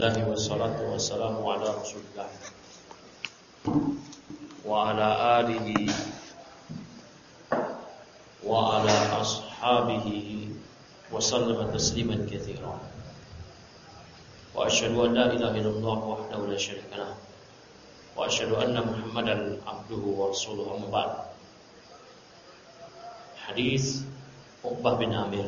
Wassalatu wassalamu ala Rasulillah wa ala alihi wa ala ashabihi wa sallama tasliman katsiran. Wa asyhadu an la ilaha illallah wahdahu la syarika lah wa asyhadu anna Muhammadan abduhu wa rasuluhu. Amma ba'd. Hadis Uqbah bin Amir,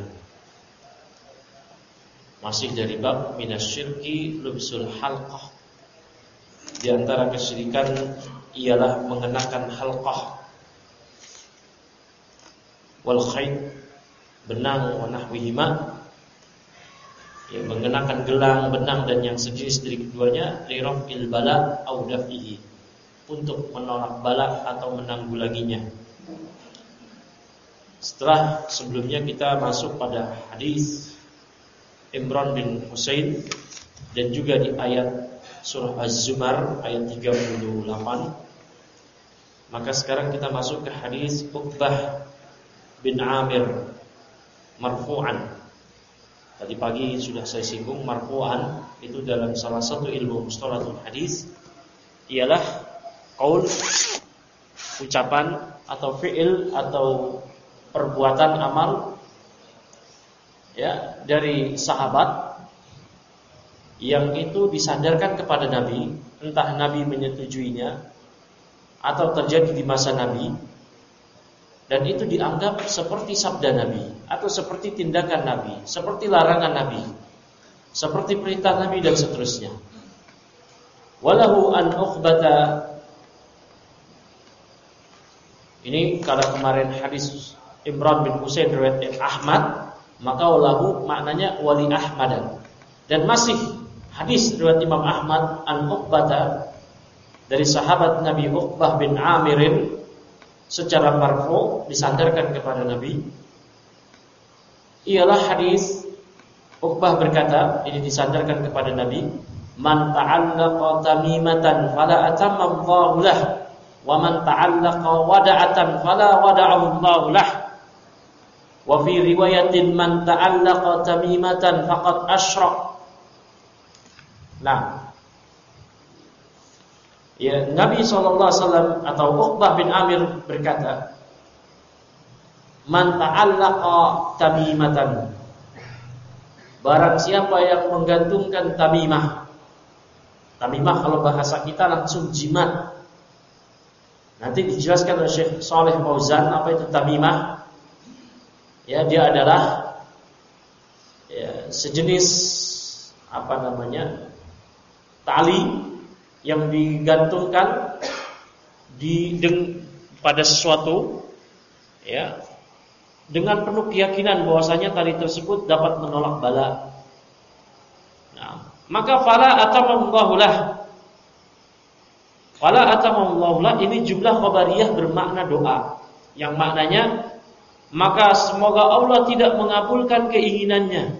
masih dari bab minasyirki lubsul halqah. Di antara kesyirikan ialah mengenakan halqah wal khayt, benang wa nahwihima, ya, mengenakan gelang, benang dan yang sejenis dari keduanya, li raf'il bala au daf'ihi, untuk menolak bala atau menanggulanginya. Setelah sebelumnya kita masuk pada hadis Imran bin Husain dan juga di ayat surah Az-Zumar ayat 38. Maka sekarang kita masuk ke hadis Uqbah bin Amir marfu'an. Tadi pagi sudah saya singgung, marfu'an itu dalam salah satu ilmu mustalahul hadis ialah qaul, ucapan atau fi'il atau perbuatan amal, ya, dari sahabat yang itu disandarkan kepada Nabi, entah Nabi menyetujuinya atau terjadi di masa Nabi, dan itu dianggap seperti sabda Nabi atau seperti tindakan Nabi, seperti larangan Nabi, seperti perintah Nabi dan seterusnya. Walahu an Uqbata, ini kalau kemarin hadis Imran bin Husain riwayat Ahmad, maka walahu maknanya wali Ahmad. Dan masih hadis riwayat Imam Ahmad an Uqbata dari sahabat Nabi Uqbah bin Amirin secara marfu, disandarkan kepada Nabi, ialah hadis Uqbah berkata, ini disandarkan kepada Nabi, man ta'allaqa tamimatan fala atamma Allahu lah, wa man ta'allaqa wada'atan fala wada'ahu Allahu lah. Wa fi riwayatin man ta'allaqa tamimatan faqad asyrak. Nah, ya, Nabi SAW atau Uqbah bin Amir berkata, man ta'allaqa tamimatan, barang siapa yang menggantungkan tamimah. Tamimah kalau bahasa kita langsung jimat. Nanti dijelaskan oleh Syekh Shalih Fauzan apa itu tamimah. Ya, dia adalah, ya, sejenis tali yang digantungkan pada sesuatu, ya, dengan penuh keyakinan bahwasanya tali tersebut dapat menolak bala. Nah, maka fala atamamullahu lah. Fala atamamullahu lah ini jumlah khabariyah bermakna doa, yang maknanya maka semoga Allah tidak mengabulkan keinginannya.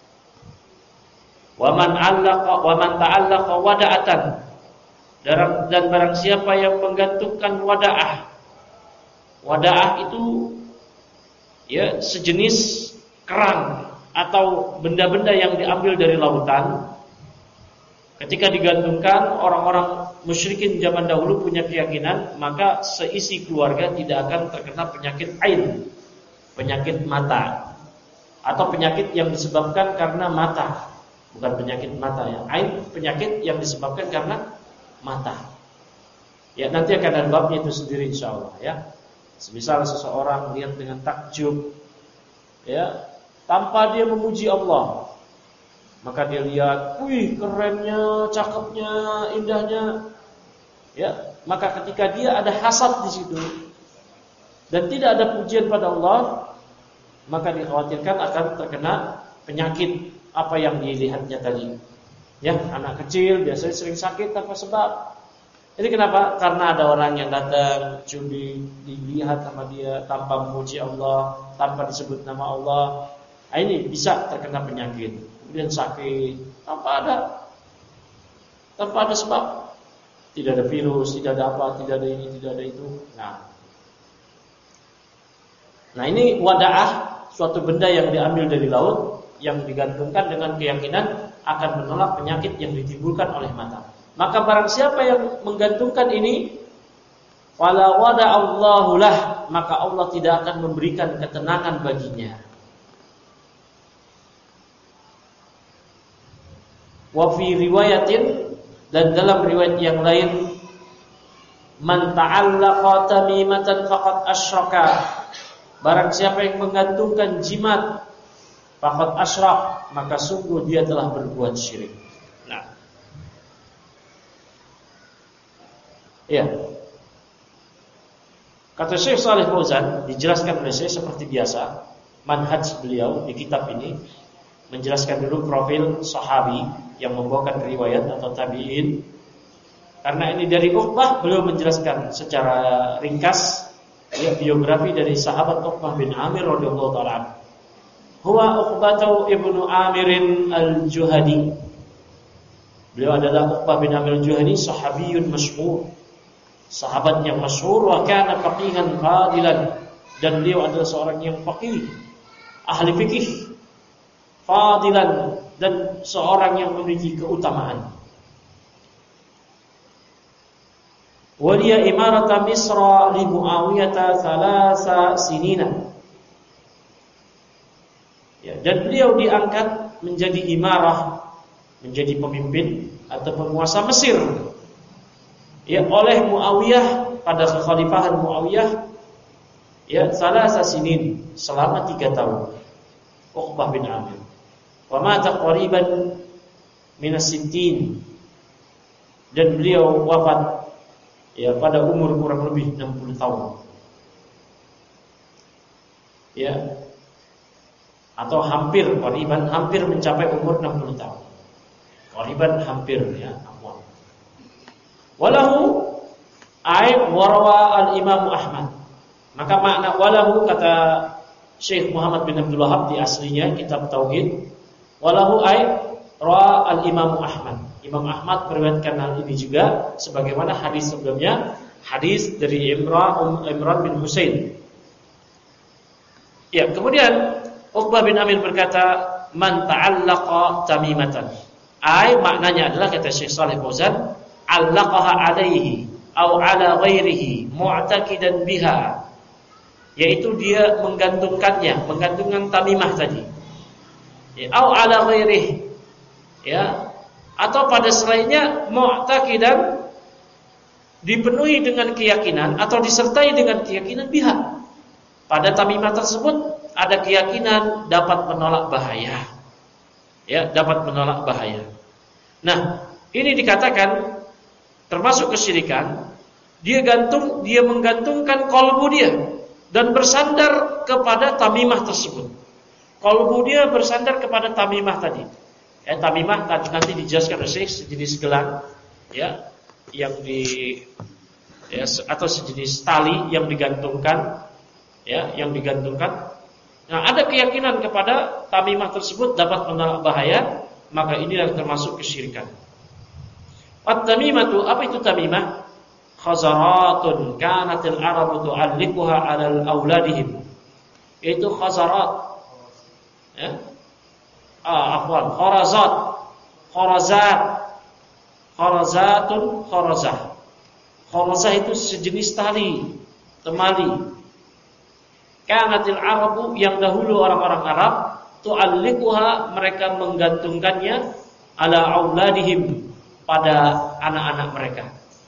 Wa man ta'allaqa wada'atan, dan barang siapa yang menggantungkan wada'ah. Wada'ah itu, ya, sejenis kerang atau benda-benda yang diambil dari lautan. Ketika digantungkan, orang-orang musyrikin zaman dahulu punya keyakinan maka seisi keluarga tidak akan terkena penyakit ain, penyakit mata, atau penyakit yang disebabkan karena mata. Bukan penyakit mata, ya, ain, penyakit yang disebabkan karena mata. Ya, nanti akan ada babnya itu sendiri insyaallah, ya. Semisal seseorang lihat dengan takjub, ya, tanpa dia memuji Allah, maka dia lihat, wih, kerennya, cakepnya, indahnya, ya, maka ketika dia ada hasad di situ dan tidak ada pujian pada Allah, maka dikhawatirkan akan terkena penyakit apa yang dilihatnya tadi. Ya, anak kecil biasanya sering sakit tanpa sebab. Ini kenapa? Karena ada orang yang datang curi, dilihat sama dia tanpa memuji Allah, tanpa disebut nama Allah. Nah, ini bisa terkena penyakit, kemudian sakit tanpa ada sebab. Tidak ada virus, tidak ada apa, tidak ada ini, tidak ada itu. Nah, ini wada'ah, suatu benda yang diambil dari laut, yang digantungkan dengan keyakinan akan menolak penyakit yang ditimbulkan oleh mata. Maka barang siapa yang menggantungkan ini, fala wada'allahu lah, maka Allah tidak akan memberikan ketenangan baginya. Wa fi riwayatin, dan dalam riwayat yang lain, man ta'allaqa tamimatan faqad asyraka, barang siapa yang menggantungkan jimat, faqad asyrak, maka sungguh dia telah berbuat syirik. Nah, ya. Kata Syekh Shalih Fauzan, dijelaskan oleh saya seperti biasa, manhaj beliau di kitab ini menjelaskan dulu profil sahabi yang membawakan riwayat atau tabi'in. Karena ini dari Uqbah, beliau menjelaskan secara ringkas ya, biografi dari sahabat Uqbah bin Amir radhiyallahu taala. Huwa Uqbatu ibnu Amirin al-Juhani. Beliau adalah Uqbah bin Amir al-Juhani, sahabiyun masyhur, sahabat yang masyhur, wa kana faqihan fadilan, dan beliau adalah seorang yang faqih, ahli fikih, fadilan, dan seorang yang memiliki keutamaan. Waliya imarata Misra li Muawiyah 3 sinina. Ya, dan beliau diangkat menjadi imarah, menjadi pemimpin atau penguasa Mesir, ya, oleh Muawiyah pada kekhalifahan Muawiyah, ya, 3 sinin, selama 3 tahun. Uqbah bin Amir. Wa mata qariban min as-sittin, dan beliau wafat ya pada umur kurang lebih 60 tahun. Ya. Atau hampir qariban, hampir mencapai umur 60 tahun. Qariban hampir ya, afwan. Walahu ay warwa al-Imam Ahmad. Maka makna walahu, kata Syekh Muhammad bin Abdul Wahab di aslinya kitab Tauhid, walahu ay ra al-Imam Ahmad. Imam Ahmad meriwayatkan hal ini juga sebagaimana hadis sebelumnya, hadis dari Imran bin Husain. Ya, kemudian Uqbah bin Amir berkata, man ta'allaqa tamimatan. Ay maknanya adalah, kata Syekh Shalih Fauzan, allaqaha alaihi au ala ghairihi mu'taqidan biha, yaitu dia menggantungkan tamimah tadi, ya, au ala ghairihi, ya, atau pada selainnya, mu'taqidan, dipenuhi dengan keyakinan atau disertai dengan keyakinan biha. Pada tamimah tersebut ada keyakinan dapat menolak bahaya, ya, dapat menolak bahaya. Nah, ini dikatakan termasuk kesyirikan. Dia menggantungkan qalbu dia dan bersandar kepada tamimah tersebut. Qalbu dia bersandar kepada tamimah tadi. Ya, tamimah nanti dijelaskan oleh Syekh, sejenis gelang, ya, yang ya, atau sejenis tali yang digantungkan, ya, yang digantungkan. Nah, ada keyakinan kepada tamimah tersebut dapat menolak bahaya, maka inilah termasuk kesyirikan. At-tamimatu, apa itu tamimah? Khazaratun kanatil arabu tu'alliquha 'alal auladihim. Itu khazarat. Ya. Kharazatun kharazah. Kharazah itu sejenis tali, temali. Kanatil arabu, yang dahulu orang-orang Arab, tu'alliquha, mereka menggantungkannya, ala auladihim, pada anak-anak mereka.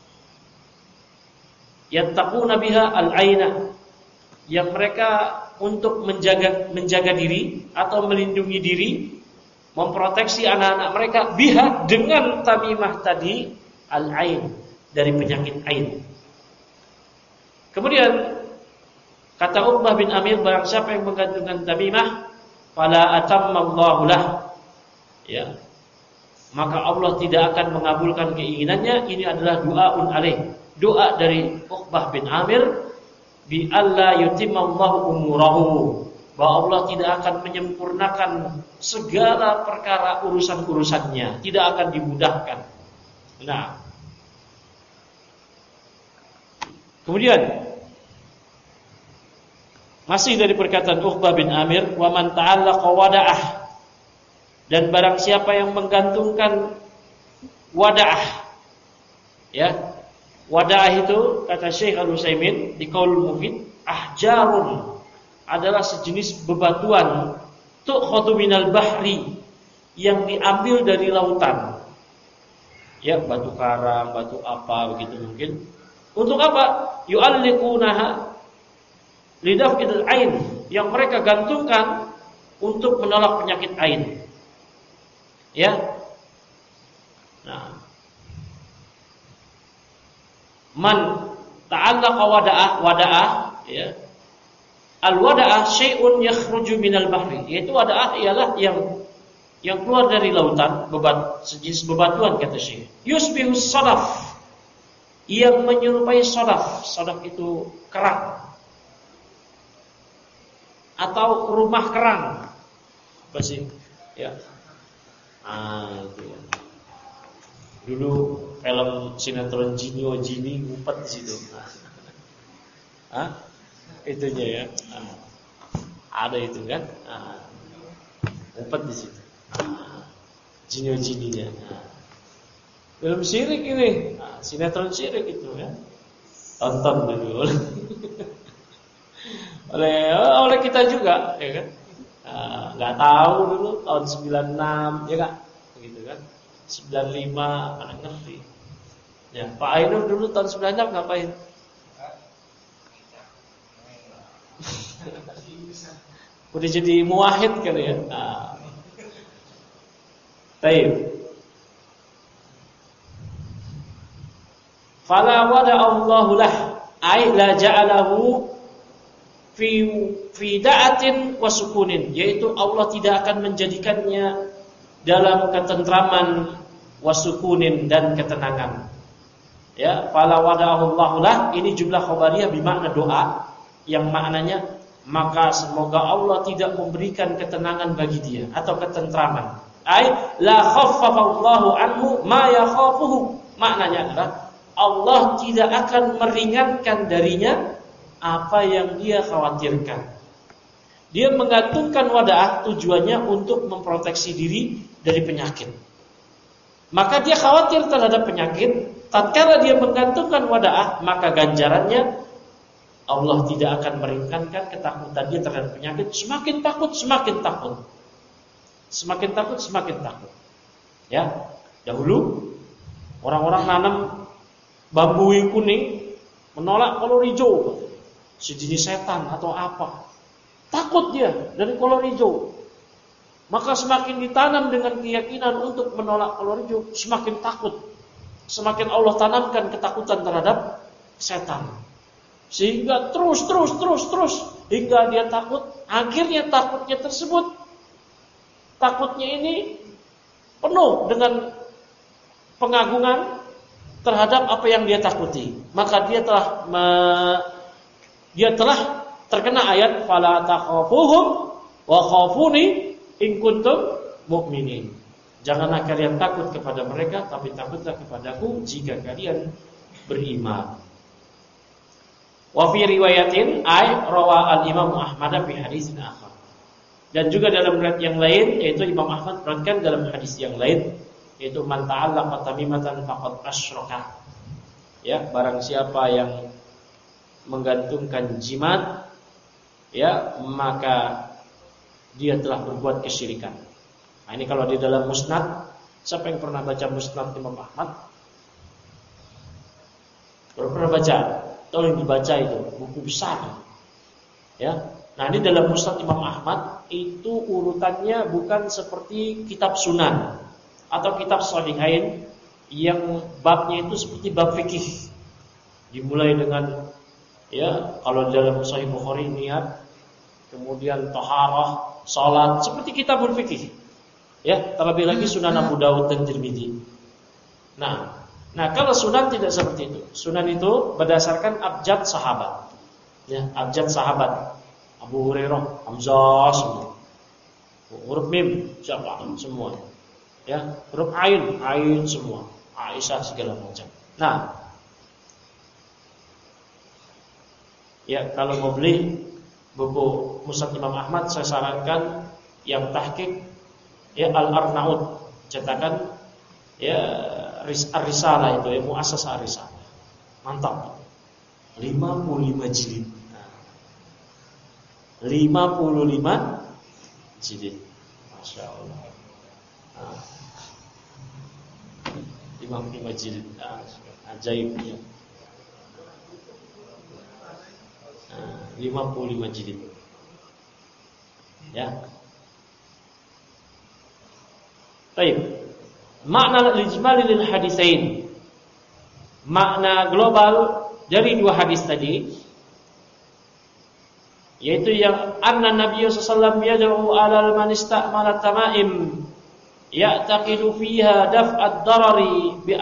Yattaquna biha al-aina, yang mereka untuk menjaga diri atau melindungi diri, memproteksi anak-anak mereka, biha, dengan tamimah tadi, al-ain, dari penyakit ain. Kemudian kata Uqbah bin Amir, barang siapa yang menggantungkan tamimah, fala atammallahu lah, ya, maka Allah tidak akan mengabulkan keinginannya. Ini adalah doaun alaih, doa dari Uqbah bin Amir, bi alla yutimmallahu umurahu, bahwa Allah tidak akan menyempurnakan segala perkara urusan-urusannya, tidak akan dimudahkan. Nah, kemudian masih dari perkataan Uqbah bin Amir, wa man ta'allaqa wada'ah, Dan barang siapa yang menggantungkan wada'ah, ya, wada'ah itu kata Syekh Al-Utsaimin di Qaulul Mufid, ahjarun adalah sejenis bebatuan tu'khadhu minal bahri, yang diambil dari lautan. Ya, batu karang, batu apa begitu mungkin. Untuk apa? Yu'alliqunaha lidaf'il ain, yang mereka gantungkan untuk menolak penyakit ain. Ya. Nah, man ta'allaqa wada'ah, ya. Al-wada'ah syai'un yakhruju minal bahri. Yaitu wada'ah ialah yang keluar dari lautan, sejenis bebatuan kata Syekh. Yusbihus sadaf, yang menyerupai sadaf. Sadaf itu kerang atau rumah kerang. Apa sih? Ya. Itu ya. Dulu film sinetron Jinio Jini ngumpet di situ. Itunya ya. Ada itu kan? Ngumpet di situ. Jinio Jininya. Film syirik ini. Sinetron syirik itu ya. Tonton dulu. oleh kita juga, ya kan? Nggak tahu dulu tahun 96, ya kan? Begitu kan? 95 mana ngerti. Ya, Pak Ainur dulu tahun 96 ngapain? Udah jadi muwahhid kan ya. Baik. Fala wada'allahu lah ay la ja'alahu fi da'atin wa sukunin, yaitu Allah tidak akan menjadikannya dalam ketentraman wasukunin dan ketenangan. Ya, fala wada'allahu lah, ini jumlah khabariyah bermakna doa yang maknanya maka semoga Allah tidak memberikan ketenangan bagi dia atau ketentraman. Ai la khaffafallahu anhu ma yakhafuhu. Maknanya adalah Allah tidak akan meringankan darinya apa yang dia khawatirkan. Dia menggantungkan wada'ah tujuannya untuk memproteksi diri dari penyakit. Maka dia khawatir terhadap penyakit. Tatkala dia menggantungkan wada'ah, maka ganjarannya Allah tidak akan meringankan ketakutan dia terhadap penyakit. Semakin takut, semakin takut. Semakin takut, semakin takut. Ya, dahulu orang-orang nanam bambu kuning menolak kolor hijau, sejenis setan atau apa. Takut dia dari kolor hijau. Maka semakin ditanam dengan keyakinan untuk menolak kolor hijau, semakin takut. Semakin Allah tanamkan ketakutan terhadap setan. Sehingga terus hingga dia takut. Akhirnya takutnya ini penuh dengan pengagungan terhadap apa yang dia takuti. Maka dia telah terkena ayat fala takhafuhum wa khafuni in kuntum mu'minin. Janganlah kalian takut kepada mereka, tapi takutlah kepadaku jika kalian beriman. Wa fi riwayatin ay rawa al-Imam Ahmad fi hadisin akhar. Dan juga dalam riwayat yang lain, yaitu Imam Ahmad meriwayatkan dalam hadis yang lain, yaitu man ta'allaqa tamimatan faqad asyraka. Ya, barang siapa yang menggantungkan jimat, ya, maka dia telah berbuat kesyirikan. Nah, ini kalau di dalam musnad, siapa yang pernah baca musnad Imam Ahmad? Pernah baca? Tolong dibaca itu, buku besar. Ya. Nah, ini dalam musnad Imam Ahmad itu urutannya bukan seperti kitab Sunan atau kitab Shahihain yang babnya itu seperti bab fikih. Dimulai dengan, ya, kalau dalam Sahih Bukhari niat, kemudian taharah, salat, seperti kitabul fikih. Ya, terlebih lagi Sunan Abu Dawud dan Tirmidzi. Nah, kalau Sunan tidak seperti itu. Sunan itu berdasarkan abjad sahabat. Ya, abjad sahabat. Abu Hurairah, Hamzah semua. Huruf mim siapa? Semua. Ya, huruf ain semua. Aisyah segala macam. Nah, ya, kalau mau beli buku Musnad Imam Ahmad, saya sarankan yang tahqiq ya Al-Arnaud, cetakan ya Ar-Risalah itu ya, Muassasah Ar-Risalah. Mantap. 55 jilid. 55 jilid. Masya Allah. 55 jilid. Ajaibnya. 55 jilid. Ya. Baik. Makna al-ijmali lil hadisain. Makna global dari dua hadis tadi, yaitu yang anna Nabi sallallahu alaihi wasallam yad'u 'alal man ista'mala tamaim ya'taqidu fiha daf'ad darari bi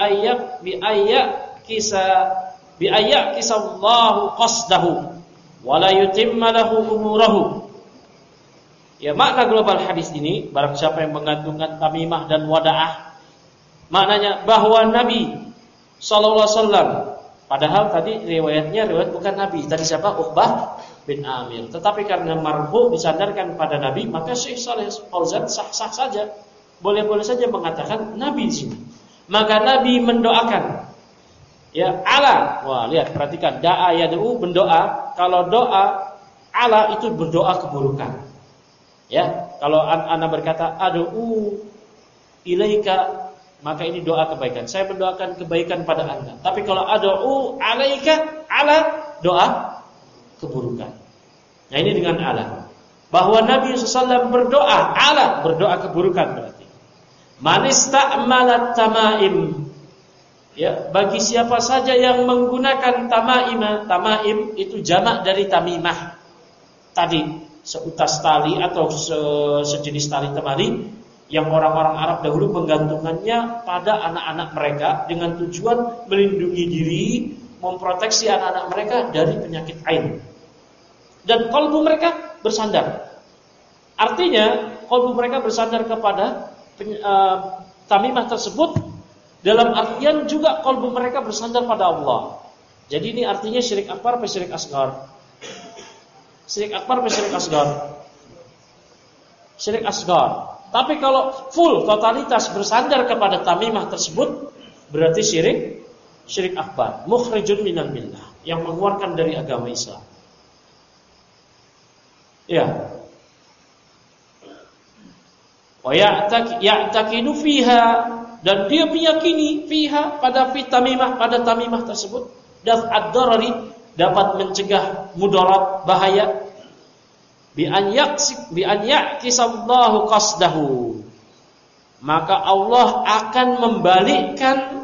ayyakisa Allahu qasdahu wa la yutimma lahu umurahu. Ya, makna global hadis ini, barang siapa yang menggantungkan tamimah dan wada'ah, maknanya bahwa Nabi sallallahu alaihi wasallam, padahal tadi riwayatnya riwayat bukan Nabi, tadi siapa? Uqbah bin Amir. Tetapi karena marfu disandarkan pada Nabi, maka Syekh Shalih Fauzan sah-sah saja, boleh-boleh saja mengatakan Nabi di sini. Maka Nabi mendoakan, ya ala, wah lihat perhatikan, da'a yad'u berdoa. Kalau doa ala itu berdoa keburukan. Ya, kalau ana berkata ad'u ilaika, maka ini doa kebaikan. Saya mendoakan kebaikan pada Anda. Tapi kalau ad'u alaika, ala doa keburukan. Nah, ini dengan ala. Bahwa Nabi SAW berdoa, ala berdoa keburukan berarti. Man ista'mala tamaim. Ya, bagi siapa saja yang menggunakan tamaim itu jamak dari tamimah. Tadi seutas tali atau sejenis tali temali yang orang-orang Arab dahulu menggantungkannya pada anak-anak mereka dengan tujuan melindungi diri, memproteksi anak-anak mereka dari penyakit ain. Dan kalbu mereka bersandar. Artinya kalbu mereka bersandar kepada tamimah tersebut, dalam artian juga kalbu mereka bersandar pada Allah. Jadi ini artinya syirik akbar atau syirik asghar? Syirik akbar atau syirik asghar? Syirik asghar. Tapi kalau full totalitas bersandar kepada tamimah tersebut, berarti syirik akbar, mukhrijun minal millah, yang mengeluarkan dari agama Islam. Ya. Wa ya'taqidu fiha, dan dia meyakini fiha pada tamimah, pada tamimah tersebut, daf'ad darari, dapat mencegah mudarat, bahaya, bi an yaqisallahu qasdahu, maka Allah akan membalikkan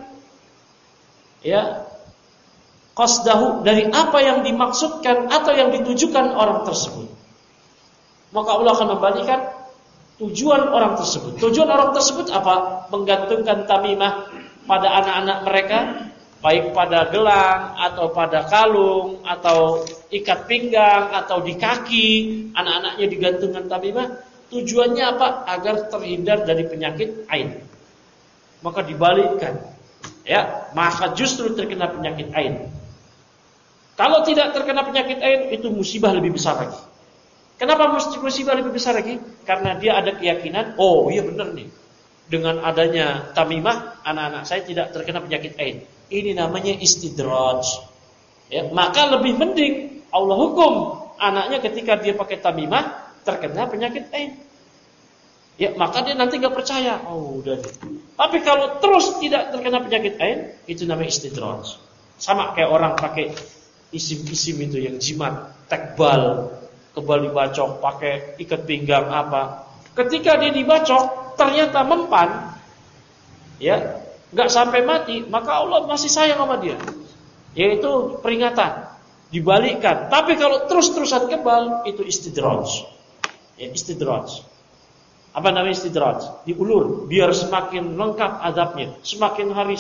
ya qasdahu, dari apa yang dimaksudkan atau yang ditujukan orang tersebut. Maka Allah akan membalikkan tujuan orang tersebut. Tujuan orang tersebut apa? Menggantungkan tamimah pada anak-anak mereka, baik pada gelang atau pada kalung atau ikat pinggang atau di kaki, anak-anaknya digantungkan tamimah. Tujuannya apa? Agar terhindar dari penyakit ain. Maka dibalikkan, ya, maka justru terkena penyakit ain. Kalau tidak terkena penyakit ain, itu musibah lebih besar lagi. Kenapa musibah lebih besar lagi? Karena dia ada keyakinan, oh iya benar nih, dengan adanya tamimah anak-anak saya tidak terkena penyakit ain. Ini namanya istidraj. Ya, maka lebih mending Allah hukum anaknya ketika dia pakai tamimah terkena penyakit ain. Ya, maka dia nanti enggak percaya. Oh, udah deh. Tapi kalau terus tidak terkena penyakit ain, itu namanya istidraj. Sama kayak orang pakai isim-isim itu yang jimat, tekbal, kebal dibacok, pakai ikat pinggang apa. Ketika dia dibacok ternyata mempan, ya, enggak sampai mati, maka Allah masih sayang sama dia. Yaitu peringatan, dibalikkan. Tapi kalau terus-terusan kebal, itu istidraj. Ya, istidraj. Apa namanya istidraj? Diulur biar semakin lengkap adabnya. Semakin hari,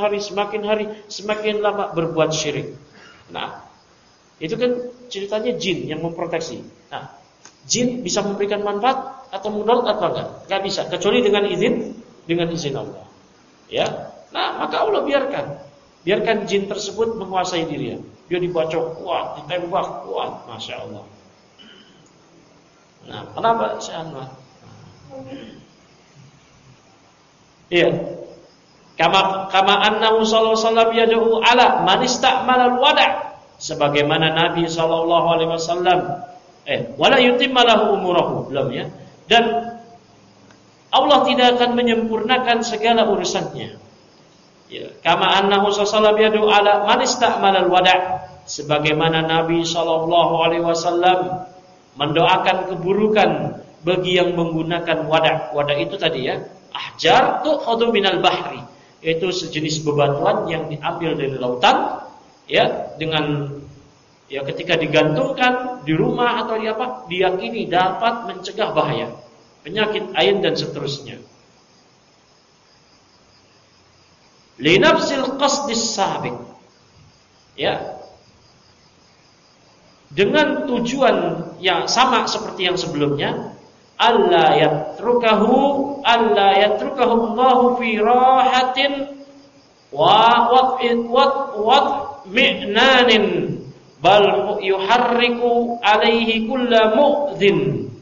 semakin lama berbuat syirik. Nah, itu kan ceritanya jin yang memproteksi. Nah, jin bisa memberikan manfaat atau mudarat atau enggak? Enggak bisa, kecuali dengan izin Allah. Ya. Nah, maka Allah biarkan jin tersebut menguasai dirinya. Dia dibacok kuat, ditembak kuat, Masya Allah. Nah, kenapa Syekh Anwar? Iya. Kama annahu sallallahu alaihi wasallam yad'u ala man istamala al-wada', sebagaimana Nabi sallallahu alaihi wasallam wala yutimma lahu umurahu, belum ya. Dan Allah tidak akan menyempurnakan segala urusannya. Ya, kama annahu sallallahu alaihi wasallam yad'u ala man istamala al-wada', sebagaimana Nabi sallallahu alaihi wasallam mendoakan keburukan bagi yang menggunakan wada'. Wada' itu tadi ya, ahjar tu'khadhu minal bahri, itu sejenis bebatuan yang diambil dari lautan, ya, dengan ya ketika digantungkan di rumah atau di apa, diyakini dapat mencegah bahaya penyakit ain dan seterusnya. Li nafsil qasdis sabiq, ya, dengan tujuan yang sama seperti yang sebelumnya, alla yatrukahu Allahu fi rahatin wa mi'nanin bal yuharriku alaihi kulla mu'dhin.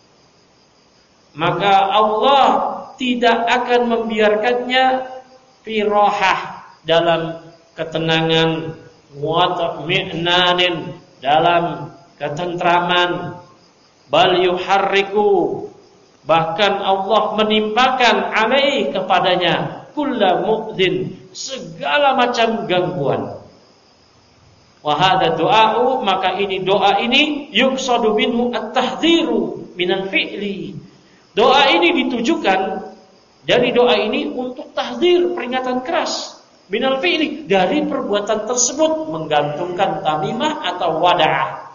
Maka Allah tidak akan membiarkannya fi rahah, dalam ketenangan, wa mi'nanin, dalam ketentraman, bal yuharriku, bahkan Allah menimpakan alaih kepadanya kulla mu'dhin, segala macam gangguan. Wa hadza du'a'u, maka ini doa ini yuqsadu minhu at-tahdhiru minal fi'li. Doa ini ditujukan, dari doa ini untuk tahdzir, peringatan keras, minal fi'li, dari perbuatan tersebut, menggantungkan tamimah atau wada'ah.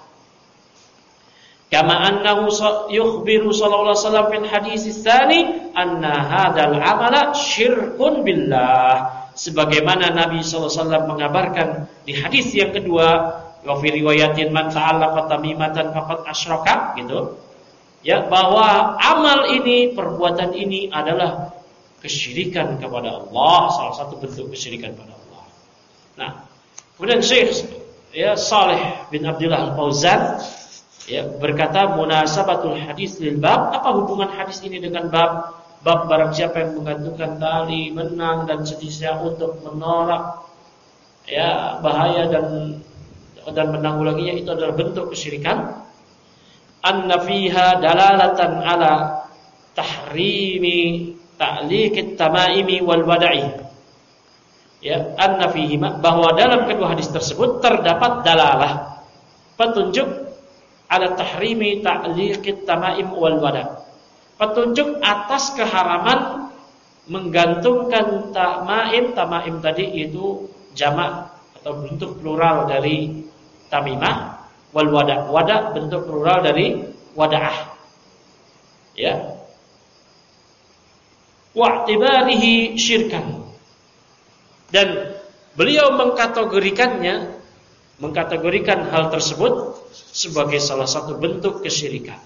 Kama annahu yukhbiru sallallahu alaihi wasallam fil hadis tsani anna hadzal amala syirkun billah, sebagaimana Nabi sallallahu alaihi wasallam mengabarkan di hadis yang kedua, wa fi riwayatin man ta'allaqa tamimatan faqad asyraka, gitu. Ya, bahwa amal ini, perbuatan ini adalah kesyirikan kepada Allah, salah satu bentuk kesyirikan kepada Allah. Nah, kemudian Syekh Saleh bin Abdullah Al-Fauzan berkata, munasabatul hadis lil bab, apa hubungan hadis ini dengan bab barang siapa yang menggantungkan tali, benang dan sejenisnya untuk menolak bahaya dan menanggulanginya, itu adalah bentuk kesyirikan. Anna fiha dalalatan ala tahrimi ta'liqit tamaimi wal wada'i. Ya, anna fihi, bahwa dalam kedua hadis tersebut terdapat dalalah, petunjuk ala tahrimi ta'liqit tamaim wal wada', petunjuk atas keharaman menggantungkan tamaim. Tamaim tadi itu jamak atau bentuk plural dari tamimah, wal wada', wada' bentuk plural dari wada'ah. Ya. Wa'tibarihi syirkan. Dan beliau mengkategorikan hal tersebut sebagai salah satu bentuk kesyirikan.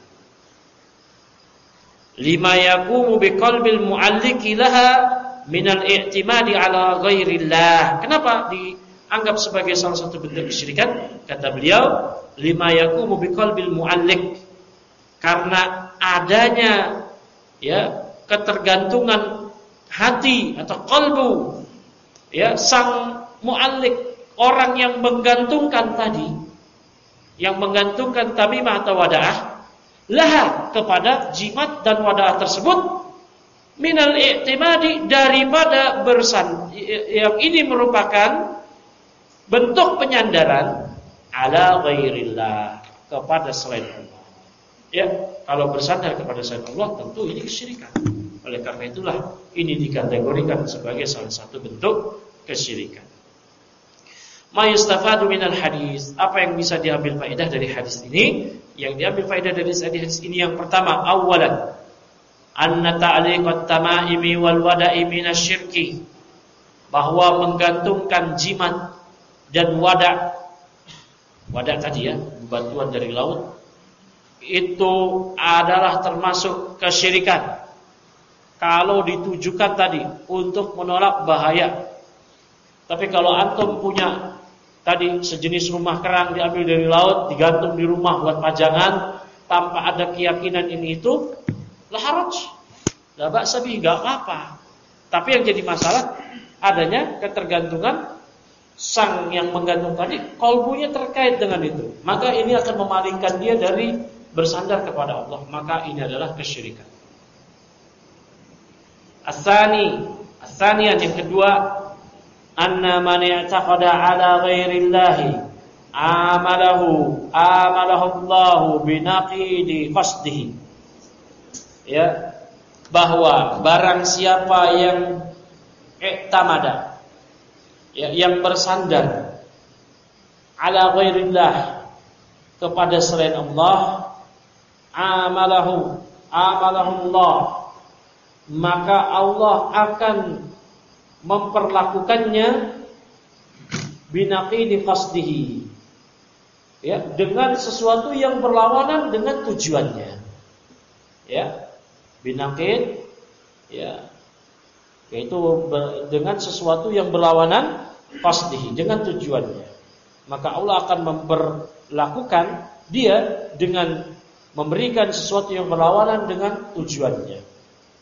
Lima yaqumu biqalbil mu'alliki laha minal i'timadi ala ghairillah. Kenapa dianggap sebagai salah satu bentuk kesyirikan? Kata beliau, lima yaqumu biqalbil mu'allik, karena adanya ketergantungan hati atau qalbu sang mu'allik, orang yang menggantungkan tadi, yang menggantungkan tamimah atau wada'ah, laha, kepada jimat dan wada'ah tersebut, minal i'timadi, daripada yang ini merupakan bentuk penyandaran ala ghairillah, kepada selain Allah. Ya, kalau bersandar kepada selain Allah tentu ini kesyirikan. Oleh karena itulah ini dikategorikan sebagai salah satu bentuk kesyirikan. Ma yustafadu minal hadis, apa yang bisa diambil faedah dari hadis ini? Yang diambil faedah dari hadis ini, yang pertama, awalan anna ta'liqat tamaimi wal wada'i minasyirki, bahwa menggantungkan jimat dan wada' tadi batuan dari laut, itu adalah termasuk kesyirikan kalau ditujukan tadi untuk menolak bahaya. Tapi kalau antum punya tadi sejenis rumah kerang diambil dari laut, digantung di rumah buat pajangan, tanpa ada keyakinan ini itu, la haraj, la ba'sa bihi, enggak apa-apa. Tapi yang jadi masalah adanya ketergantungan sang yang menggantung tadi, kolbunya terkait dengan itu. Maka ini akan memalingkan dia dari bersandar kepada Allah. Maka ini adalah kesyirikan. As-saniyan yang kedua, anna man i'taqada ala ghairillahi amalahu Allahu binaqidi qasdihi. Ya, bahwa barang siapa yang i'tamada, ya, yang bersandar ala ghairillah, kepada selain Allah, amalahu Allah, maka Allah akan memperlakukannya binaqidi qasdihi, ya, dengan sesuatu yang berlawanan dengan tujuannya. Ya, binaqid, ya, yaitu dengan sesuatu yang berlawanan qasdihi, dengan tujuannya. Maka Allah akan memperlakukan dia dengan memberikan sesuatu yang berlawanan dengan tujuannya.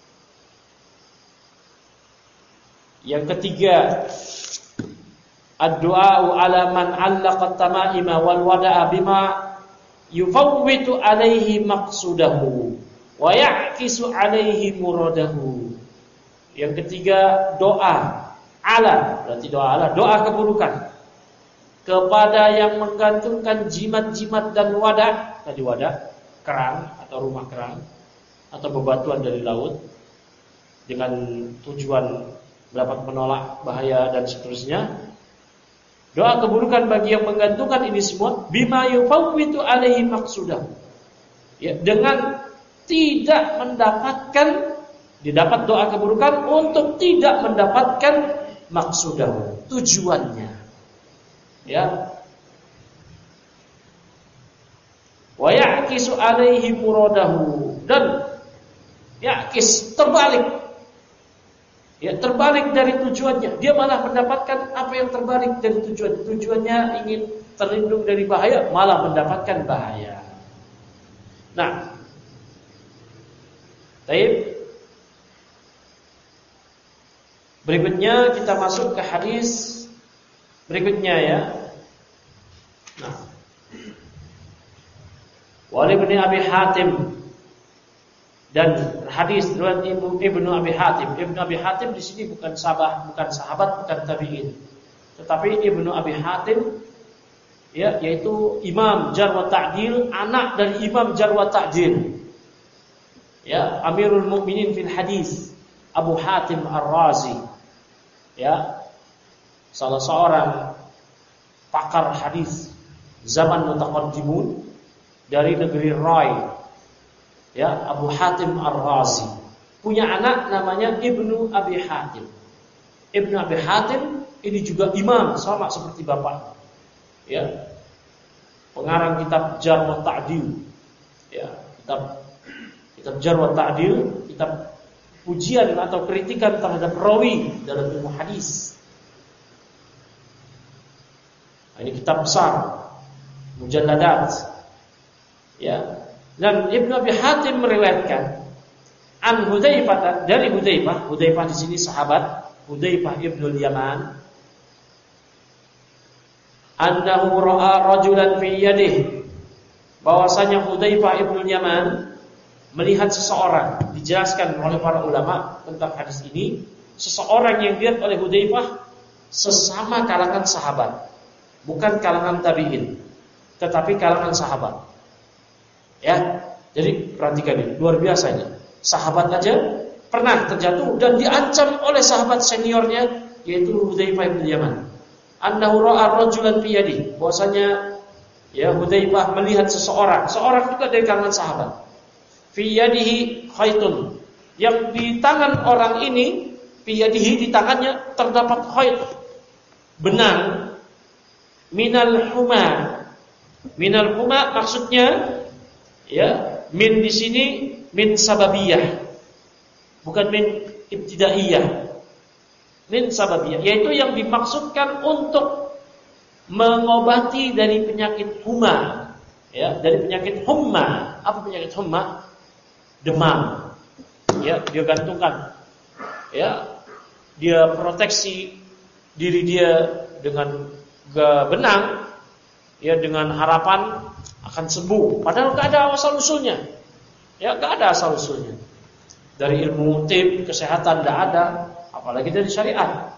Yang ketiga, ad-du'a ala man 'allaqa at-tama'ima wal wada'a bima yufawwitu 'alaihi maqsudahu wa ya'kisu 'alaihi muradahu. Yang ketiga, doa ala, berarti doa ala, doa keburukan kepada yang menggantungkan jimat-jimat dan wadah, tadi wadah, kerang atau rumah kerang atau bebatuan dari laut dengan tujuan dapat menolak bahaya dan seterusnya. Doa keburukan bagi yang menggantungkan ini semua bima yufawwitu alaihi maqsudah, ya, dengan tidak mendapatkan, didapat doa keburukan untuk tidak mendapatkan maksudah, tujuannya, ya. Wa ya'kisu alaihi muradahu, dan ya'kis, terbalik, ya, terbalik dari tujuannya. Dia malah mendapatkan apa yang terbalik dari tujuan. Tujuannya ingin terlindung dari bahaya, malah mendapatkan bahaya. Nah, baik. Berikutnya kita masuk ke hadis berikutnya, ya. Nah, Wali bin Abi Hatim, dan hadis riwayat Ibnu Abi Hatim. Ibnu Abi Hatim di sini bukan sahabat, bukan tabi'in, tetapi Ibnu Abi Hatim, ya, yaitu Imam Jarh wa Ta'dil, anak dari Imam Jarh wa Ta'dil, ya, Amirul Mukminin fil hadis, Abu Hatim Ar-Razi, ya, salah seorang pakar hadis zaman mutaqaddimun dari negeri Rai. Ya, Abu Hatim Ar-Razi punya anak namanya Ibnu Abi Hatim. Ibnu Abi Hatim ini juga imam sama seperti bapak. Ya, pengarang kitab Jarh wa Ta'dil. Ya, kitab Jarh wa Ta'dil, kitab pujian atau kritikan terhadap rawi dalam ilmu hadis. Nah, ini kitab besar, mujalladat. Ya. Dan Ibnu Abi Hatim meriwayatkan an Hudzaifah, dari Hudzaifah di sini sahabat, Hudzaifah Ibnu Yaman, annahu ra'a rajulan fi yadihi, bahwasanya Hudzaifah Ibnu Yaman melihat seseorang. Dijelaskan oleh para ulama tentang hadis ini, seseorang yang dilihat oleh Hudzaifah sesama kalangan sahabat, bukan kalangan tabi'in, tetapi kalangan sahabat. Ya, jadi perhatikan ini, luar biasa ini. Sahabat aja pernah terjatuh dan diancam oleh sahabat seniornya, yaitu Hudzaifah bin Yaman. Annahu ra'a rajulan fi yadihi, bahwasanya, ya, Hudzaifah melihat seorang juga dari kalangan sahabat. Fi yadihi khaitun, yang di tangan orang ini, fi yadihi, di tangannya terdapat khait, benang, minal huma maksudnya, ya, min di sini min sababiyah, bukan min ibtidaiyah. Min sababiyah, yaitu yang dimaksudkan untuk mengobati dari penyakit huma, ya, dari penyakit humma. Apa penyakit humma? Demam. Ya, dia gantungkan, ya, dia proteksi diri dia dengan benang, ya dengan harapan akan sembuh. Padahal nggak ada asal usulnya, ya nggak ada asal usulnya. Dari ilmu tib kesehatan nggak ada, apalagi dari syariat.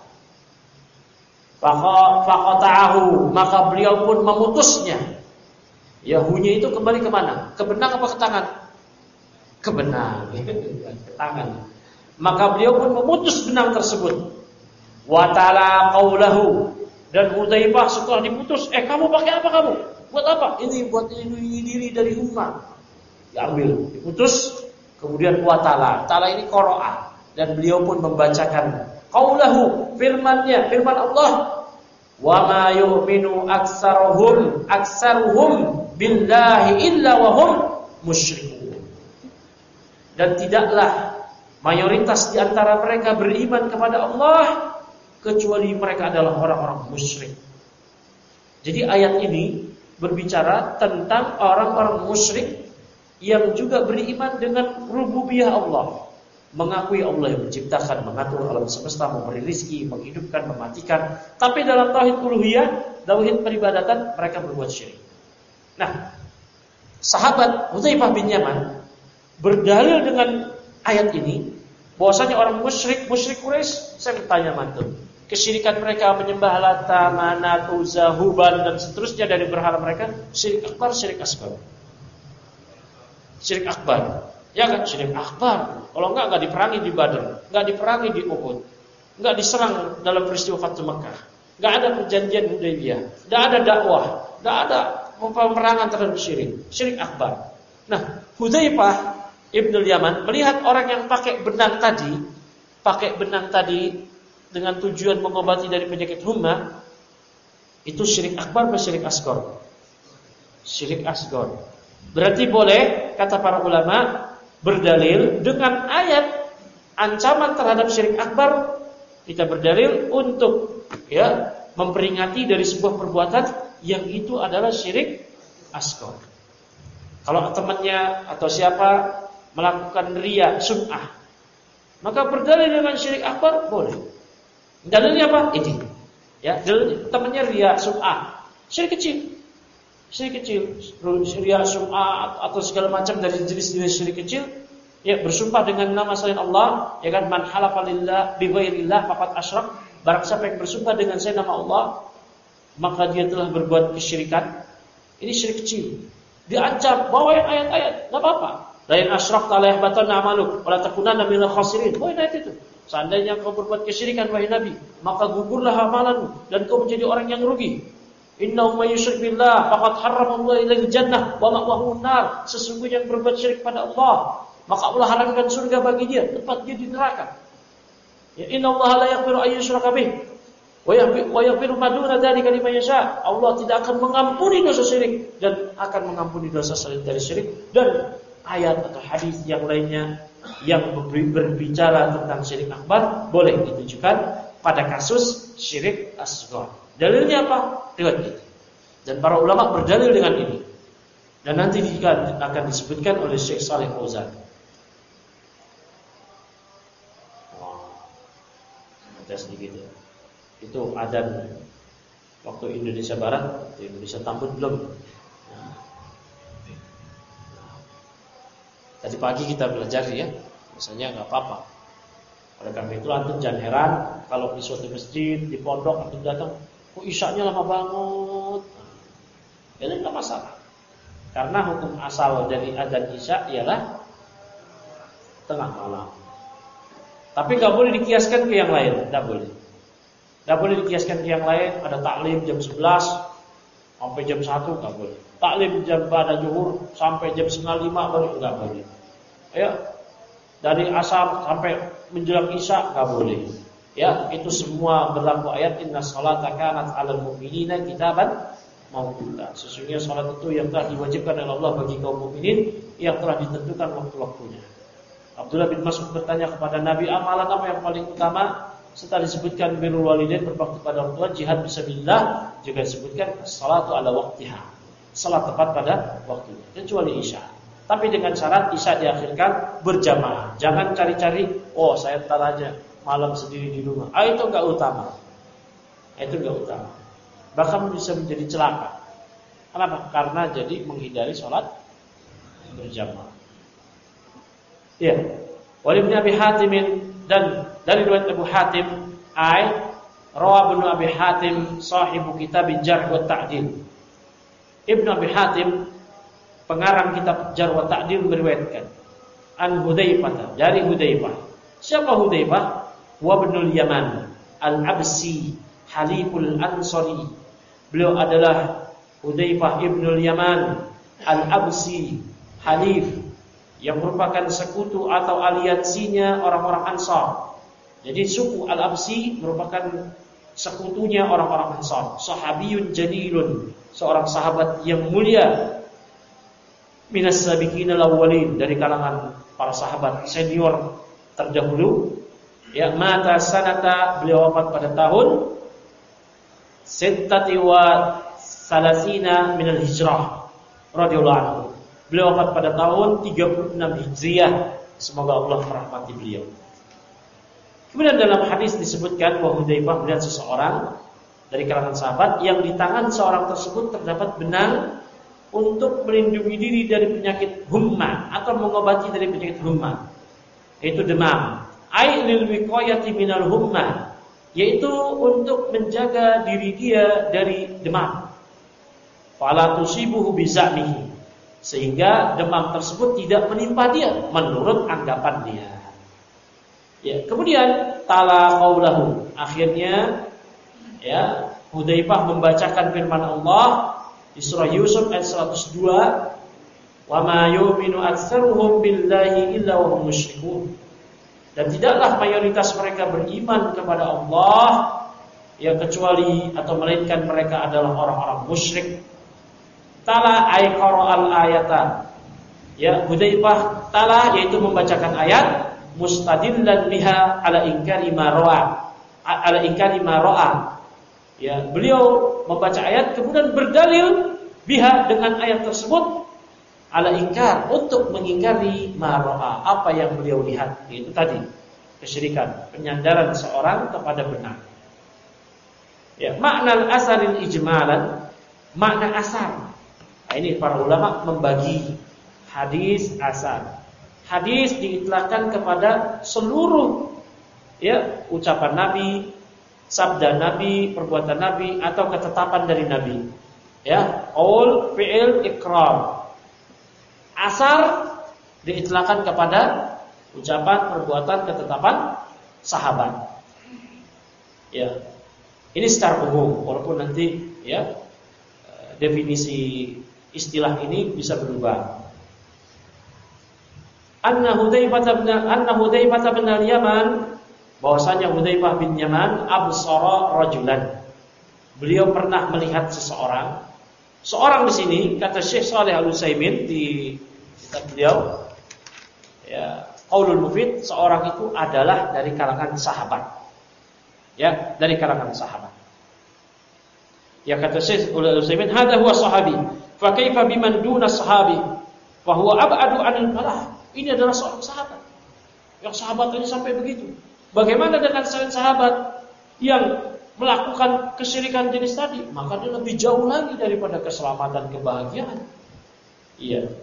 Faqata'ahu, maka beliau pun memutusnya. Yahunya itu kembali ke mana? Ke benang apa ke tangan? Ke benang, ke tangan. Maka beliau pun memutus benang tersebut. Wa ta'ala qaulahu, dan Hudzaifah setelah diputus, kamu pakai apa kamu? Buat apa? Ini buat melindungi diri dari umat. Diambil, diputus, kemudian wa ta'ala. Ta'ala ini qiraah, dan beliau pun membacakan qaulahu, firman Allah. Wa ma yu'minu aktsaruhum billahi illa wa hum musyrikun. Dan tidaklah mayoritas di antara mereka beriman kepada Allah kecuali mereka adalah orang-orang musyrik. Jadi ayat ini berbicara tentang orang-orang musyrik yang juga beriman dengan rububiyah Allah, mengakui Allah yang menciptakan, mengatur alam semesta, memberi rizki, menghidupkan, mematikan. Tapi dalam tauhid uluhiyah, tauhid peribadatan, mereka berbuat syirik. Nah, sahabat Hudzaifah bin Yaman berdalil dengan ayat ini bahwasanya orang musyrik Quraisy, saya bertanya mantul, kesyirikan mereka menyembah Lata, Manat, Uzza, Hubal dan seterusnya dari berhala mereka, syirik akbar, syirik asghar. Syirik akbar. Ya kan, syirik akbar. Kalau enggak diperangi di Badr, enggak diperangi di Uhud, enggak diserang dalam peristiwa Fathu Makkah, enggak ada perjanjian Hudaybiyah, enggak ada dakwah, enggak ada peperangan terhadap syirik, syirik akbar. Nah, Hudzaifah Ibnul Yaman melihat orang yang pakai benang tadi dengan tujuan mengobati dari penyakit humma, itu syirik akbar atau syirik asghar? Syirik asghar. Berarti boleh, kata para ulama, berdalil dengan ayat ancaman terhadap syirik akbar, kita berdalil untuk memperingati dari sebuah perbuatan yang itu adalah syirik asghar. Kalau temannya atau siapa melakukan riya, sum'ah, maka berdalil dengan syirik akbar boleh. Dalilnya apa? Ini. Ya, dalil temannya riya, sum'ah, syirik kecil. Syirik kecil, riya, sum'ah atau segala macam dari jenis-jenis syirik kecil, ya bersumpah dengan nama selain Allah, ya kan, man halafa lillah bi ghairillah faqad asyrak. Barang siapa yang bersumpah dengan selain nama Allah, maka dia telah berbuat kesyirikan. Ini syirik kecil. Diancam, bawain ayat-ayat, enggak apa-apa. La in asyrakta la yahbatanna amaluk wa la takunanna minal khasirin. Bawain ayat itu. Seandainya kau berbuat kesyirikan wahai Nabi, maka gugurlah amalanmu dan kau menjadi orang yang rugi. Innahu may yusyrik billah faqad harramallahu ilaihi jannah wa ma'wahu an-nar. Sesungguhnya yang berbuat syirik pada Allah, maka Allah haramkan surga bagi dia, tempat dia di neraka. Ya, innallaha la yaghfiru an yushraka bih wa yaghfiru ma duna dzalika liman yasha. Allah tidak akan mengampuni dosa syirik dan akan mengampuni dosa selain dari syirik. Dan ayat atau hadis yang lainnya yang berbicara tentang syirik akbar boleh ditujukan pada kasus syirik asghar. Dalilnya apa? Riwayat ini. Dan para ulama berdalil dengan ini. Dan nanti akan disebutkan oleh Syekh Shalih Fauzan. Ada sedikit ya. Itu adzan waktu Indonesia Barat, di Indonesia Tambun belum. Tadi pagi kita belajar ya, misalnya nggak apa-apa. Oleh karena itu antum jangan heran kalau di suatu masjid, di pondok antum datang, kok isyaknya lama banget. Ini nggak masalah. Karena hukum asal dari adzan isya ialah tengah malam. Tapi nggak boleh dikiaskan ke yang lain, nggak boleh. Nggak boleh dikiaskan ke yang lain. Ada taklim jam 11 sampai jam 1 nggak boleh. Taklim jam pada zuhur sampai jam 4:30 baru nggak boleh. Ya, dari asar sampai menjelang isya nggak boleh. Ya, itu semua berlaku ayat inna sholata kanat 'alal mu'minina kitaban mauquta. Sesungguhnya salat itu yang telah diwajibkan oleh Allah bagi kaum mukminin yang telah ditentukan waktu-waktunya. Abdullah bin Mas'ud bertanya kepada Nabi, amalan apa yang paling utama? Setelah disebutkan birrul walidain, berbakti pada orang tua, jihad fisabilillah, juga disebutkan salatu ala waqtiha, salat tepat pada waktunya, kecuali isya. Tapi dengan syarat isya diakhirkan berjamaah. Jangan cari-cari, oh saya entar aja, malam sendiri di rumah. Itu enggak utama. Itu enggak utama. Bahkan bisa menjadi celaka. Kenapa? Karena jadi menghindari sholat berjamaah. Ya. Wa Ibnu Abi Hatim, dan dari riwayat Abu Hatim, rawa Ibnu Abi Hatim sahibu kitab Jarh wa Ta'dil. Ibnu Abi Hatim pengarang kitab Jarh wa Ta'dil meriwayatkan an Hudzaifah, dari Hudzaifah. Siapa Hudzaifah? Wa Ibnul Yaman Al-Absi Haliful Ansari. Beliau adalah Hudzaifah Ibnul Yaman Al-Absi Halif, yang merupakan sekutu atau aliansinya orang-orang Ansar. Jadi suku Al-Absi merupakan sekutunya orang-orang Ansar. Sahabiyun jalilun, seorang sahabat yang mulia. Minas sabiqin al-awwalin, dari kalangan para sahabat senior terdahulu. Ya, mata sanata, beliau wafat pada tahun sittati wa salasina minal hijrah radhiyallahu anhu. Beliau wafat pada tahun 36 Hijriah. Semoga Allah merahmati beliau. Kemudian dalam hadis disebutkan bahwa Hudzaifah melihat seseorang dari kalangan sahabat yang di tangan seorang tersebut terdapat benang untuk melindungi diri dari penyakit humma atau mengobati dari penyakit humma, yaitu demam. Ai lil wiqayati minal humma, yaitu untuk menjaga diri dia dari demam. Fala tusibuhu bizamihi, sehingga demam tersebut tidak menimpa dia menurut anggapan dia. Ya, kemudian tala qaulahu, akhirnya ya Hudzaifah membacakan firman Allah di surah Yusuf ayat 102, wa ma yu'minu aktsaruhum billahi illa wa hum musyrikun. Dan tidaklah mayoritas mereka beriman kepada Allah ya kecuali atau melainkan mereka adalah orang-orang musyrik. Tala ay qara'al ayata. Ya, Hudzaifah tala yaitu membacakan ayat mustadillan biha ala inkari ma ra'a. Ya, beliau membaca ayat kemudian berdalil biha dengan ayat tersebut ala ingkar, untuk mengingkari ma ra'a, apa yang beliau lihat, yaitu tadi kesyirikan, penyandaran seorang kepada benar. Ya, makna asaril ijmalan, makna asar. Nah, ini para ulama membagi hadis asar. Hadis diitlakkan kepada seluruh ya ucapan Nabi, sabda Nabi, perbuatan Nabi, atau ketetapan dari Nabi. Ya, qaul, fi'il, iqrar. Asar diitlakkan kepada ucapan, perbuatan, ketetapan sahabat. Ya. Ini secara umum, walaupun nanti ya definisi istilah ini bisa berubah. Anna Hudzaifah bin al-Yaman, bahwasanya Hudzaifah bin Yaman absara rajulan. Beliau pernah melihat seseorang. Seorang di sini kata Syekh Shalih Al-Utsaimin di kitab beliau ya, Qaulul Mufid, seorang itu adalah dari kalangan sahabat. Ya, dari kalangan sahabat. Ya, kata Syekh Al-Utsaimin, hadza huwa sahabi. Fa kaifa biman duna sahabi? Fa huwa ab'adu 'anil falah. Ini adalah seorang sahabat. Yang sahabat ini sampai begitu. Bagaimana dengan selain sahabat yang melakukan kesyirikan jenis tadi? Maka dia lebih jauh lagi daripada keselamatan, kebahagiaan. Iya.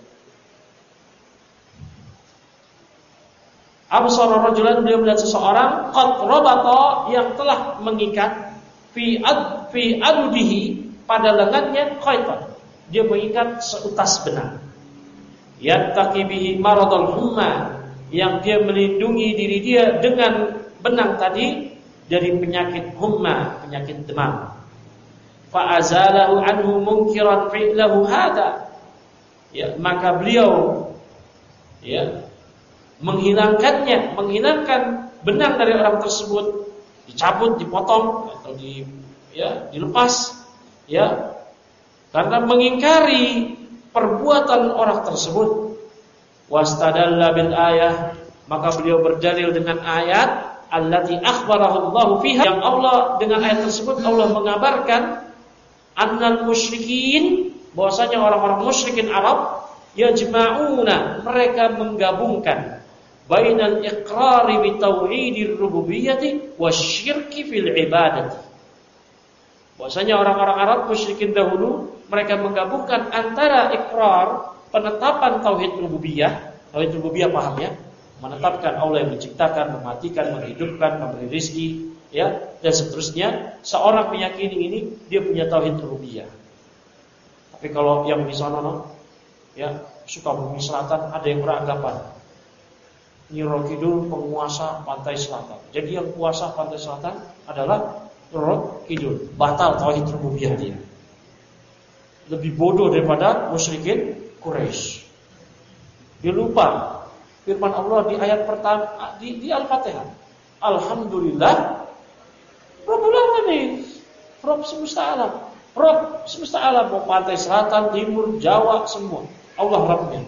Absara rajulan, beliau melihat seseorang qad rabata, yang telah mengikat fi adudihi, pada lengannya khaitan. Dia mengikat seutas benang. Yattaqi bihi maradul humma, yang dia melindungi diri dia dengan benang tadi dari penyakit humma, penyakit demam. Fa azalahu anhu munkiran fi'lahu hada. Ya, maka beliau ya menghilangkan benang dari orang tersebut, dicabut, dipotong atau dilepas ya, karena mengingkari perbuatan orang tersebut. Wastadalla bil ayah, maka beliau berdalil dengan ayat allati akhbarahu Allah fiha, yang Allah dengan ayat tersebut Allah mengabarkan annal musyrikin, bahwasanya orang-orang musyrikin Arab yajma'una, mereka menggabungkan bainal iqrari bi tauhidir rububiyyati wasyirki fil ibadati. Bahwasanya orang-orang Arab musyrikin dahulu mereka menggabungkan antara ikrar, penetapan tauhid rububiyah paham ya? Menetapkan Allah yang menciptakan, mematikan, menghidupkan, memberi rezeki, ya, dan seterusnya. Seorang meyakini ini dia punya tauhid rububiyah. Tapi kalau yang di sana, ya, Sukabumi Selatan ada yang beranggapan Nyi Roro Kidul penguasa pantai selatan. Jadi yang kuasa pantai selatan adalah Roro Kidul. Batal tauhid rububiyah dia. Lebih bodoh daripada musyrikin Quraisy. Dia lupa firman Allah di ayat pertama di Al-Fatihah. Alhamdulillah Rabbul Alamin. Rabb semesta alam. Rabb semesta alam, mau pantai selatan, timur, Jawa, semua. Allah Rabbnya.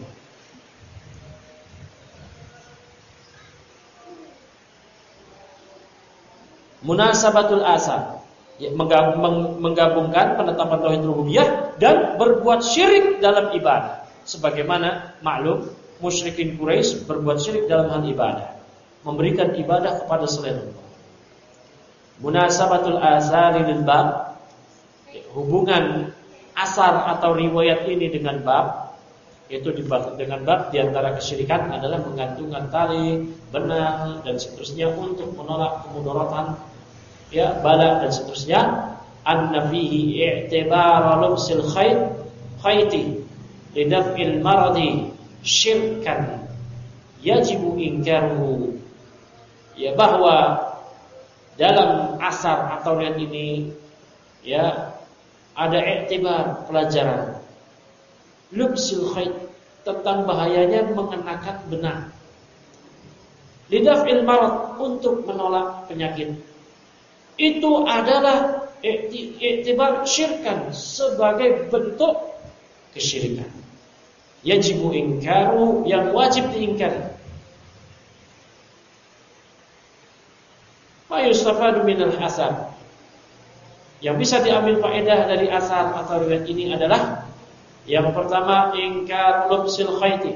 Munasabatul asar, ya, menggabungkan penetapan tauhid rububiyah dan berbuat syirik dalam ibadah. Sebagaimana maklum musyrikin Quraisy berbuat syirik dalam hal ibadah, memberikan ibadah kepada selain Allah. Munasabatul asari lil bab, hubungan asar atau riwayat ini dengan bab, yaitu dengan bab diantara kesyirikan adalah menggantungkan tali, benang dan seterusnya untuk menolak kemudaratan, ya, bala dan seterusnya. Anna fihi i'tibar lumsil khayti lidaf'il maradi syirkan yajibu inkaruhu, ya, bahwa dalam asar atau riwayat ini, ya, ada i'tibar, pelajaran lumsil khayt, tentang bahayanya mengenakan benang, lidaf'il marad, untuk menolak penyakit. Itu adalah i'tibar syirkan, sebagai bentuk kesyirikan. Yajibu ingkaru, yang wajib diingkari. Ma yustafadu minal asar, yang bisa diambil faedah dari asar atau riwayat ini adalah yang pertama, ingkar lumsil khayti,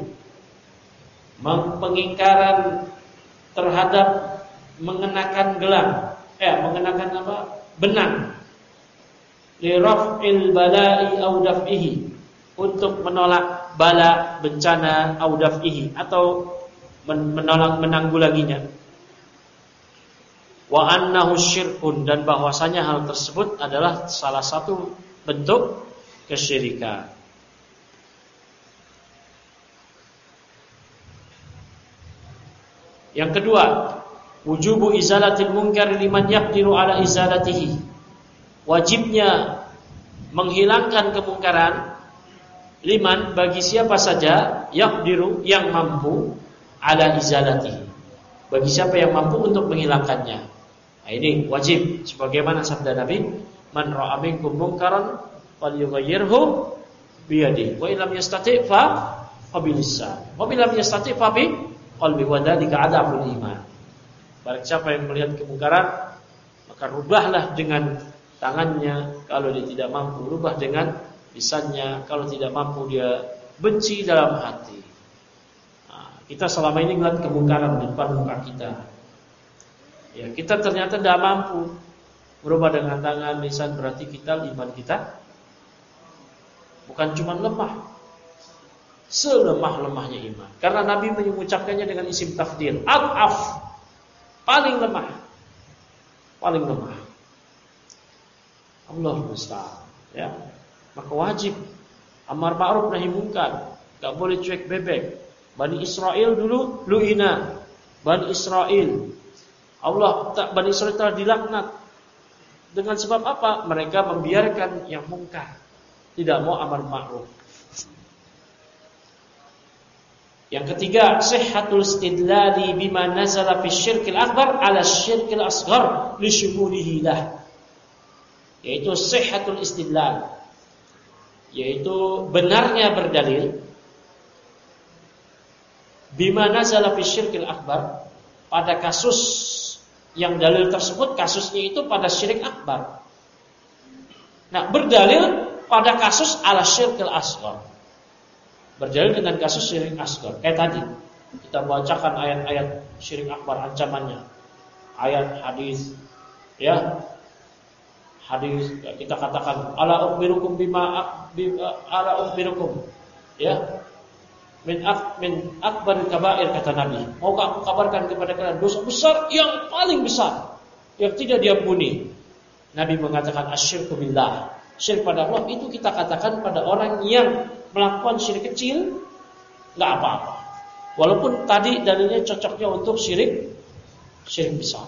pengingkaran terhadap mengenakan gelang, mengenakan apa? Benang. Li raf'il bala'i aw daf'ihi, untuk menolak bala, bencana, aw daf'ihi, atau menolak menanggulanginya. Wa annahu syirkun, dan bahwasanya hal tersebut adalah salah satu bentuk kesyirikan. Yang kedua, wujubu izalatil munkar liman yaqdiru ala izalatihi, wajibnya menghilangkan kemungkaran liman, bagi siapa saja, yaqdiru, yang mampu, ala izalatihi, bagi siapa yang mampu untuk menghilangkannya. Nah, ini wajib, sebagaimana sabda Nabi, man ra'a minkum munkaran falyughayyirhu biyadihi wa illam yastati' fa bilisan wa illam yastati' fa bi qalbi wa dzalika adzabul iman. Barang siapa yang melihat kemungkaran, maka rubahlah dengan tangannya, kalau dia tidak mampu rubah dengan lisannya, kalau tidak mampu dia benci dalam hati. Nah, kita selama ini melihat kemungkaran di depan muka kita, ya, kita ternyata tidak mampu merubah dengan tangan, lisan, berarti kita, iman kita bukan cuma lemah, selemah-lemahnya iman. Karena Nabi mengucapkannya dengan isim tafdil, ad'af, paling lemah, paling lemah. Allah musta'an, ya. Maka wajib amar ma'ruf nahi munkar, enggak boleh cuek bebek. Bani Israel dulu lu'ina, Bani Israel, Bani Israel telah dilaknat. Dengan sebab apa? Mereka membiarkan yang mungkar, tidak mau amar ma'ruf. Yang ketiga, sihhatul istidlali bima nazala fi syirkil akbar ala syirkil asghar li syumulihi lah. Yaitu sihhatul istidlal, yaitu benarnya berdalil bima nazala fi syirkil akbar, pada kasus yang dalil tersebut kasusnya itu pada syirik akbar. Nah, berdalil pada kasus ala syirkil asghar, berdalil dengan kasus syirik asghar. Kayak tadi, kita bacakan ayat-ayat syirik akbar ancamannya, ayat hadis, ya hadis kita katakan ala ukhbirukum ala ukhbirukum, ya min akbar kabair, kata Nabi, maukah aku kabarkan kepada kalian dosa besar yang paling besar yang tidak diampuni? Nabi mengatakan asyirku billah, syirik pada Allah. Itu kita katakan pada orang yang melakukan syirik kecil nggak apa-apa, walaupun tadi dalilnya cocoknya untuk syirik besar.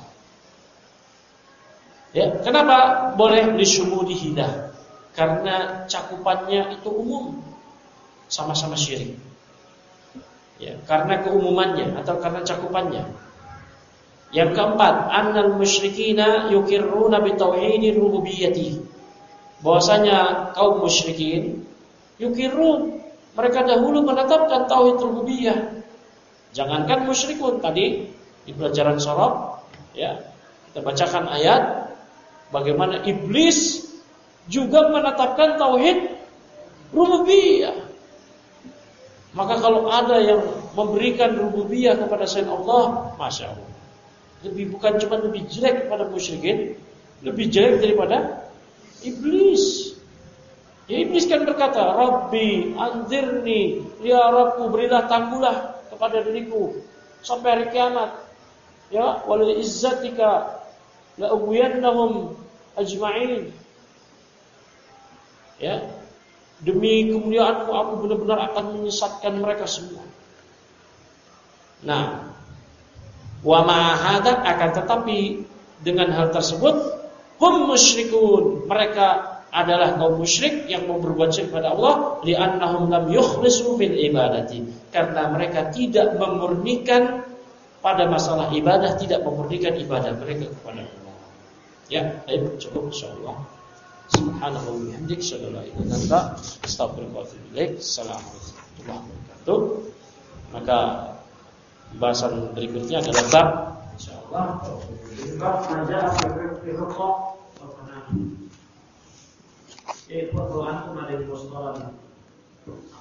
Ya, kenapa boleh lisumudihidah? Karena cakupannya itu umum, sama-sama syirik. Ya, karena keumumannya atau karena cakupannya. Yang keempat, annal musyrikina yukirruna bi tauhidir rububiyyati. Bahwasanya kaum musyrikin yukirrun, mereka dahulu menetapkan tauhid rububiyah. Jangankan musyrikun, tadi di pelajaran sorab, ya, kita bacakan ayat bagaimana iblis juga menetapkan tauhid rububiyah. Maka kalau ada yang memberikan rububiyah kepada selain Allah, masya Allah, bukan cuma lebih jelek kepada musyrikin, lebih jelek daripada iblis. Ya, iblis kan berkata, Rabbi anzirni, ya Rabbku berilah tangguhlah kepada diriku sampai hari kiamat. Ya, walil izzatika la ughwiyannahum ajma'in. Ya, demi kemuliaanmu aku benar-benar akan menyesatkan mereka semua. Nah, wa ma'ahada, akan tetapi dengan hal tersebut hum musyrikun, mereka adalah kaum musyrik yang mau berbuat syirik pada Allah, li'annahum lam yukhlisu fil ibadati, karena mereka tidak memurnikan pada masalah ibadah, tidak memurnikan ibadah mereka kepada Allah. Ya, baik, cukup insyaallah. Subhanallah wa bihamdihi, sallallahu alaihi wa sallam, astaghfirullah wa atubu ilaik. Assalamualaikum warahmatullahi wabarakatuh. Maka pembahasan berikutnya adalah bab insyaallah bab majaa fi rukuk wa qanaah. Ikhwatu antum alaihi wassalam.